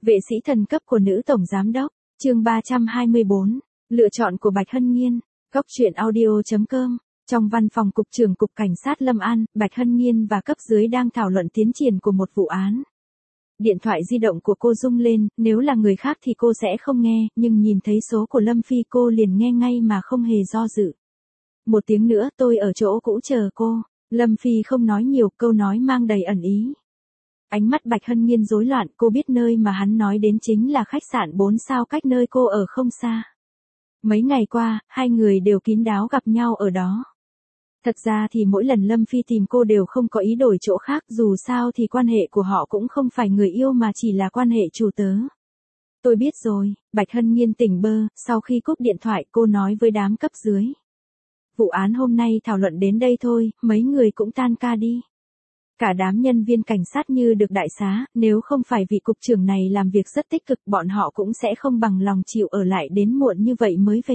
Vệ sĩ thần cấp của nữ tổng giám đốc, chương 324, lựa chọn của Bạch Hân Nhiên, góc truyện audio.com. Trong văn phòng cục trưởng cục cảnh sát Lâm An, Bạch Hân Nhiên và cấp dưới đang thảo luận tiến triển của một vụ án. Điện thoại di động của cô rung lên, nếu là người khác thì cô sẽ không nghe, nhưng nhìn thấy số của Lâm Phi cô liền nghe ngay mà không hề do dự. Một tiếng nữa tôi ở chỗ cũ chờ cô. Lâm Phi không nói nhiều, câu nói mang đầy ẩn ý. Ánh mắt Bạch Hân Nhiên rối loạn, cô biết nơi mà hắn nói đến chính là khách sạn 4 sao cách nơi cô ở không xa. Mấy ngày qua, hai người đều kín đáo gặp nhau ở đó. Thật ra thì mỗi lần Lâm Phi tìm cô đều không có ý đổi chỗ khác, dù sao thì quan hệ của họ cũng không phải người yêu mà chỉ là quan hệ chủ tớ. Tôi biết rồi, Bạch Hân Nhiên tỉnh bơ, sau khi cúp điện thoại cô nói với đám cấp dưới. Vụ án hôm nay thảo luận đến đây thôi, mấy người cũng tan ca đi. Cả đám nhân viên cảnh sát như được đại xá, nếu không phải vị cục trưởng này làm việc rất tích cực bọn họ cũng sẽ không bằng lòng chịu ở lại đến muộn như vậy mới về.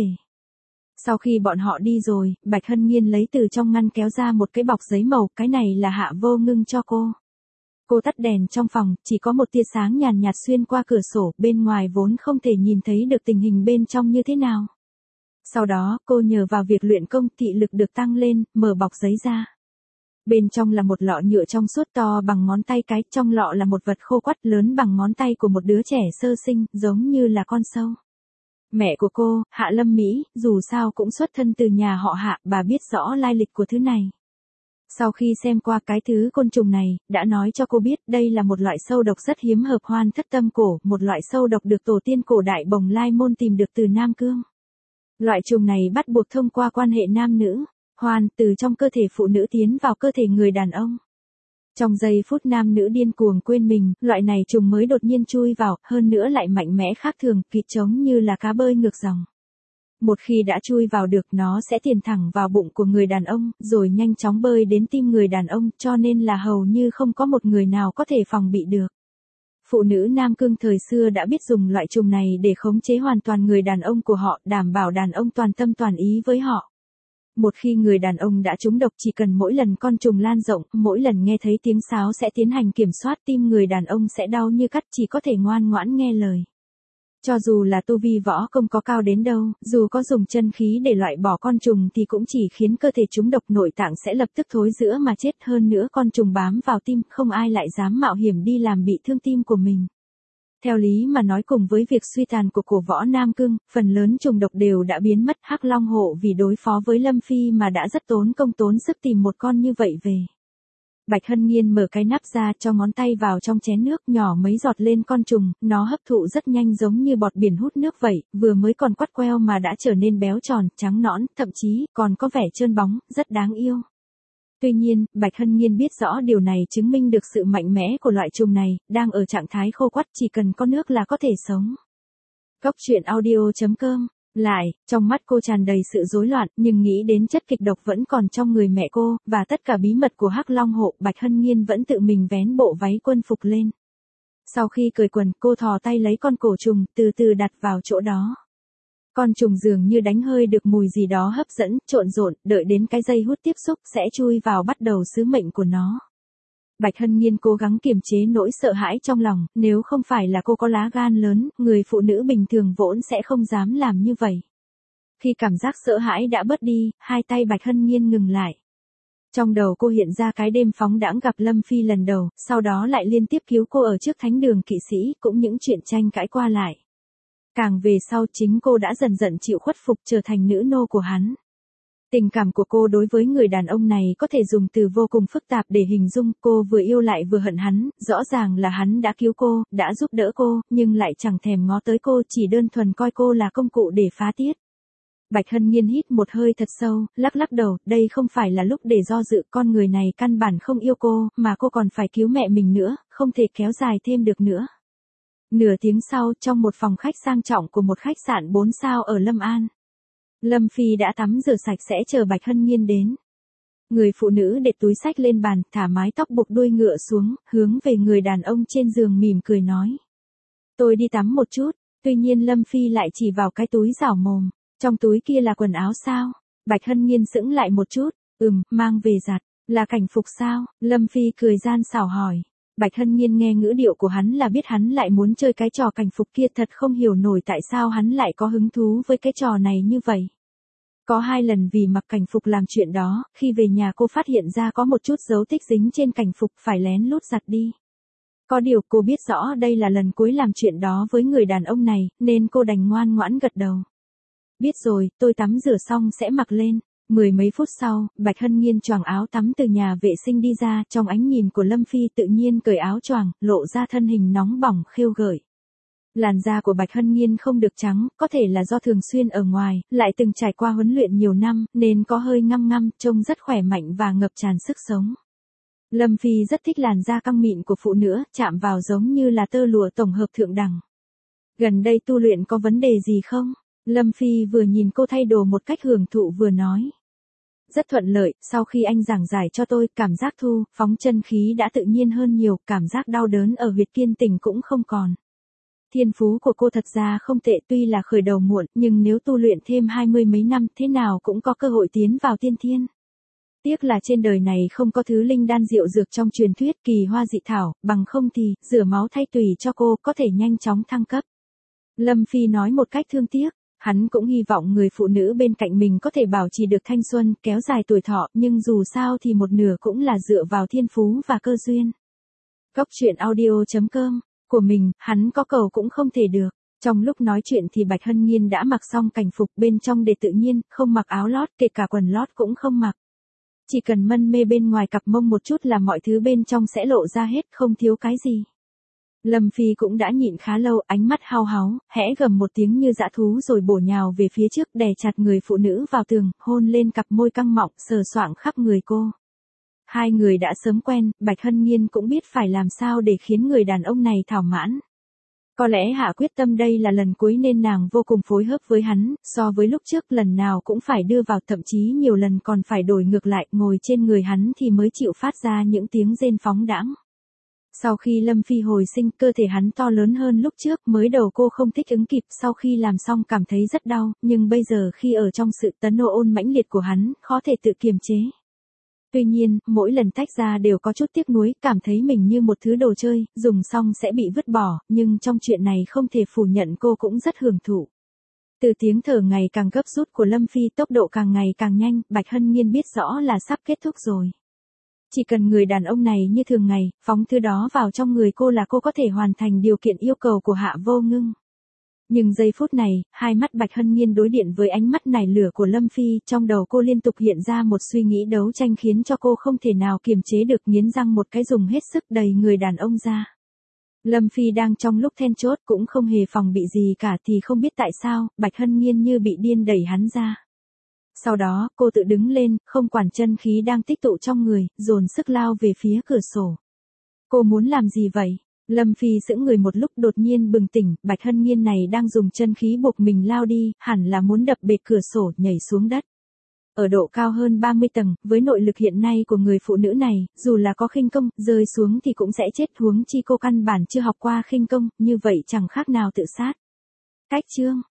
Sau khi bọn họ đi rồi, Bạch Hân Nhiên lấy từ trong ngăn kéo ra một cái bọc giấy màu, cái này là Hạ Vô Ngưng cho cô. Cô tắt đèn trong phòng, chỉ có một tia sáng nhàn nhạt xuyên qua cửa sổ, bên ngoài vốn không thể nhìn thấy được tình hình bên trong như thế nào. Sau đó, cô nhờ vào việc luyện công thị lực được tăng lên, mở bọc giấy ra. Bên trong là một lọ nhựa trong suốt to bằng ngón tay cái, trong lọ là một vật khô quắt lớn bằng ngón tay của một đứa trẻ sơ sinh, giống như là con sâu. Mẹ của cô, Hạ Lâm Mỹ, dù sao cũng xuất thân từ nhà họ Hạ, bà biết rõ lai lịch của thứ này. Sau khi xem qua cái thứ côn trùng này, đã nói cho cô biết đây là một loại sâu độc rất hiếm hợp Hoan Thất Tâm Cổ, một loại sâu độc được tổ tiên cổ đại Bồng Lai Môn tìm được từ Nam Cương. Loại trùng này bắt buộc thông qua quan hệ nam nữ, Hoan, từ trong cơ thể phụ nữ tiến vào cơ thể người đàn ông. Trong giây phút nam nữ điên cuồng quên mình, loại này trùng mới đột nhiên chui vào, hơn nữa lại mạnh mẽ khác thường, kịt trống như là cá bơi ngược dòng. Một khi đã chui vào được nó sẽ tiến thẳng vào bụng của người đàn ông, rồi nhanh chóng bơi đến tim người đàn ông, cho nên là hầu như không có một người nào có thể phòng bị được. Phụ nữ Nam Cương thời xưa đã biết dùng loại trùng này để khống chế hoàn toàn người đàn ông của họ, đảm bảo đàn ông toàn tâm toàn ý với họ. Một khi người đàn ông đã trúng độc chỉ cần mỗi lần con trùng lan rộng, mỗi lần nghe thấy tiếng sáo sẽ tiến hành kiểm soát tim người đàn ông sẽ đau như cắt, chỉ có thể ngoan ngoãn nghe lời. Cho dù là tu vi võ công có cao đến đâu, dù có dùng chân khí để loại bỏ con trùng thì cũng chỉ khiến cơ thể trúng độc nội tạng sẽ lập tức thối rữa mà chết, hơn nữa con trùng bám vào tim, không ai lại dám mạo hiểm đi làm bị thương tim của mình. Theo lý mà nói cùng với việc suy tàn của cổ võ Nam Cương, phần lớn trùng độc đều đã biến mất. Hắc Long Hộ vì đối phó với Lâm Phi mà đã rất tốn công tốn sức tìm một con như vậy về. Bạch Hân Nhiên mở cái nắp ra, cho ngón tay vào trong chén nước, nhỏ mấy giọt lên con trùng, nó hấp thụ rất nhanh giống như bọt biển hút nước vậy, vừa mới còn quắt queo mà đã trở nên béo tròn, trắng nõn, thậm chí còn có vẻ trơn bóng, rất đáng yêu. Tuy nhiên, Bạch Hân Nhiên biết rõ điều này chứng minh được sự mạnh mẽ của loại trùng này, đang ở trạng thái khô quắt chỉ cần có nước là có thể sống. Góc truyện audio.com. Lại, trong mắt cô tràn đầy sự rối loạn, nhưng nghĩ đến chất kịch độc vẫn còn trong người mẹ cô, và tất cả bí mật của Hắc Long Hộ, Bạch Hân Nhiên vẫn tự mình vén bộ váy quân phục lên. Sau khi cởi quần, cô thò tay lấy con cổ trùng, từ từ đặt vào chỗ đó. Con trùng dường như đánh hơi được mùi gì đó hấp dẫn, trộn rộn, đợi đến cái dây hút tiếp xúc sẽ chui vào bắt đầu sứ mệnh của nó. Bạch Hân Nhiên cố gắng kiềm chế nỗi sợ hãi trong lòng, nếu không phải là cô có lá gan lớn, người phụ nữ bình thường vốn sẽ không dám làm như vậy. Khi cảm giác sợ hãi đã bớt đi, hai tay Bạch Hân Nhiên ngừng lại. Trong đầu cô hiện ra cái đêm phóng đãng gặp Lâm Phi lần đầu, sau đó lại liên tiếp cứu cô ở trước thánh đường kỵ sĩ, cũng những chuyện tranh cãi qua lại. Càng về sau chính cô đã dần dần chịu khuất phục trở thành nữ nô của hắn. Tình cảm của cô đối với người đàn ông này có thể dùng từ vô cùng phức tạp để hình dung, cô vừa yêu lại vừa hận hắn, rõ ràng là hắn đã cứu cô, đã giúp đỡ cô, nhưng lại chẳng thèm ngó tới cô, chỉ đơn thuần coi cô là công cụ để phá tiết. Bạch Hân Nhiên hít một hơi thật sâu, lắc lắc đầu, đây không phải là lúc để do dự, con người này căn bản không yêu cô, mà cô còn phải cứu mẹ mình nữa, không thể kéo dài thêm được nữa. Nửa tiếng sau, trong một phòng khách sang trọng của một khách sạn 4 sao ở Lâm An. Lâm Phi đã tắm rửa sạch sẽ chờ Bạch Hân Nhiên đến. Người phụ nữ để túi xách lên bàn, thả mái tóc buộc đuôi ngựa xuống, hướng về người đàn ông trên giường mỉm cười nói. Tôi đi tắm một chút, tuy nhiên Lâm Phi lại chỉ vào cái túi rảo mồm. Trong túi kia là quần áo sao? Bạch Hân Nhiên sững lại một chút, mang về giặt, là cảnh phục sao? Lâm Phi cười gian xảo hỏi. Bạch Hân Nhiên nghe ngữ điệu của hắn là biết hắn lại muốn chơi cái trò cảnh phục kia, thật không hiểu nổi tại sao hắn lại có hứng thú với cái trò này như vậy. Có 2 lần vì mặc cảnh phục làm chuyện đó, khi về nhà cô phát hiện ra có một chút dấu tích dính trên cảnh phục, phải lén lút giặt đi. Có điều cô biết rõ đây là lần cuối làm chuyện đó với người đàn ông này, nên cô đành ngoan ngoãn gật đầu. Biết rồi, tôi tắm rửa xong sẽ mặc lên. 10 mấy phút sau, Bạch Hân Nhiên choàng áo tắm từ nhà vệ sinh đi ra, trong ánh nhìn của Lâm Phi tự nhiên cởi áo choàng, lộ ra thân hình nóng bỏng khêu gợi. Làn da của Bạch Hân Nhiên không được trắng, có thể là do thường xuyên ở ngoài, lại từng trải qua huấn luyện nhiều năm, nên có hơi ngăm ngăm, trông rất khỏe mạnh và ngập tràn sức sống. Lâm Phi rất thích làn da căng mịn của phụ nữ, chạm vào giống như là tơ lụa tổng hợp thượng đẳng. Gần đây tu luyện có vấn đề gì không? Lâm Phi vừa nhìn cô thay đồ một cách hưởng thụ vừa nói. Rất thuận lợi, sau khi anh giảng giải cho tôi, cảm giác thu, phóng chân khí đã tự nhiên hơn nhiều, cảm giác đau đớn ở huyệt kiên tỉnh cũng không còn. Thiên phú của cô thật ra không tệ, tuy là khởi đầu muộn, nhưng nếu tu luyện thêm 20 mấy năm, thế nào cũng có cơ hội tiến vào tiên thiên. Tiếc là trên đời này không có thứ linh đan diệu dược trong truyền thuyết kỳ hoa dị thảo, bằng không thì, rửa máu thay tùy cho cô có thể nhanh chóng thăng cấp. Lâm Phi nói một cách thương tiếc. Hắn cũng hy vọng người phụ nữ bên cạnh mình có thể bảo trì được thanh xuân, kéo dài tuổi thọ, nhưng dù sao thì một nửa cũng là dựa vào thiên phú và cơ duyên. Góc truyện audio.com, của mình, hắn có cầu cũng không thể được. Trong lúc nói chuyện thì Bạch Hân Nhiên đã mặc xong cảnh phục bên trong để tự nhiên, không mặc áo lót, kể cả quần lót cũng không mặc. Chỉ cần mân mê bên ngoài cặp mông một chút là mọi thứ bên trong sẽ lộ ra hết, không thiếu cái gì. Lâm Phi cũng đã nhịn khá lâu, ánh mắt hao háu, hẽ gầm một tiếng như dã thú rồi bổ nhào về phía trước, đè chặt người phụ nữ vào tường, hôn lên cặp môi căng mọng, sờ soạng khắp người cô. 2 người đã sớm quen, Bạch Hân Nhiên cũng biết phải làm sao để khiến người đàn ông này thỏa mãn. Có lẽ hạ quyết tâm đây là lần cuối nên nàng vô cùng phối hợp với hắn, so với lúc trước lần nào cũng phải đưa vào, thậm chí nhiều lần còn phải đổi ngược lại, ngồi trên người hắn thì mới chịu phát ra những tiếng rên phóng đãng. Sau khi Lâm Phi hồi sinh, cơ thể hắn to lớn hơn lúc trước, mới đầu cô không thích ứng kịp, sau khi làm xong cảm thấy rất đau, nhưng bây giờ khi ở trong sự tấn ôn mãnh liệt của hắn, khó thể tự kiềm chế. Tuy nhiên, mỗi lần tách ra đều có chút tiếc nuối, cảm thấy mình như một thứ đồ chơi, dùng xong sẽ bị vứt bỏ, nhưng trong chuyện này không thể phủ nhận cô cũng rất hưởng thụ. Từ tiếng thở ngày càng gấp rút của Lâm Phi, tốc độ càng ngày càng nhanh, Bạch Hân Nhiên biết rõ là sắp kết thúc rồi. Chỉ cần người đàn ông này như thường ngày, phóng thứ đó vào trong người cô là cô có thể hoàn thành điều kiện yêu cầu của Hạ Vô Ngưng. Nhưng giây phút này, hai mắt Bạch Hân Nhiên đối điện với ánh mắt nảy lửa của Lâm Phi, trong đầu cô liên tục hiện ra một suy nghĩ đấu tranh khiến cho cô không thể nào kiềm chế được, nghiến răng một cái dùng hết sức đẩy người đàn ông ra. Lâm Phi đang trong lúc then chốt cũng không hề phòng bị gì cả thì không biết tại sao, Bạch Hân Nhiên như bị điên đẩy hắn ra. Sau đó, cô tự đứng lên, không quản chân khí đang tích tụ trong người, dồn sức lao về phía cửa sổ. Cô muốn làm gì vậy? Lâm Phi sững người một lúc đột nhiên bừng tỉnh, Bạch Hân Nhiên này đang dùng chân khí buộc mình lao đi, hẳn là muốn đập bệt cửa sổ, nhảy xuống đất. Ở độ cao hơn 30 tầng, với nội lực hiện nay của người phụ nữ này, dù là có khinh công, rơi xuống thì cũng sẽ chết, huống chi cô căn bản chưa học qua khinh công, như vậy chẳng khác nào tự sát. Cách chương